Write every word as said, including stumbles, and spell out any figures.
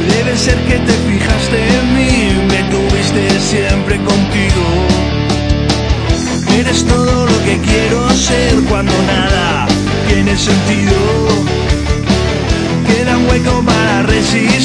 Debe ser que te fijaste en mí, me tuviste siempre contigo. Eres todo lo que quiero ser cuando nada tiene sentido. Queda un hueco para resistir.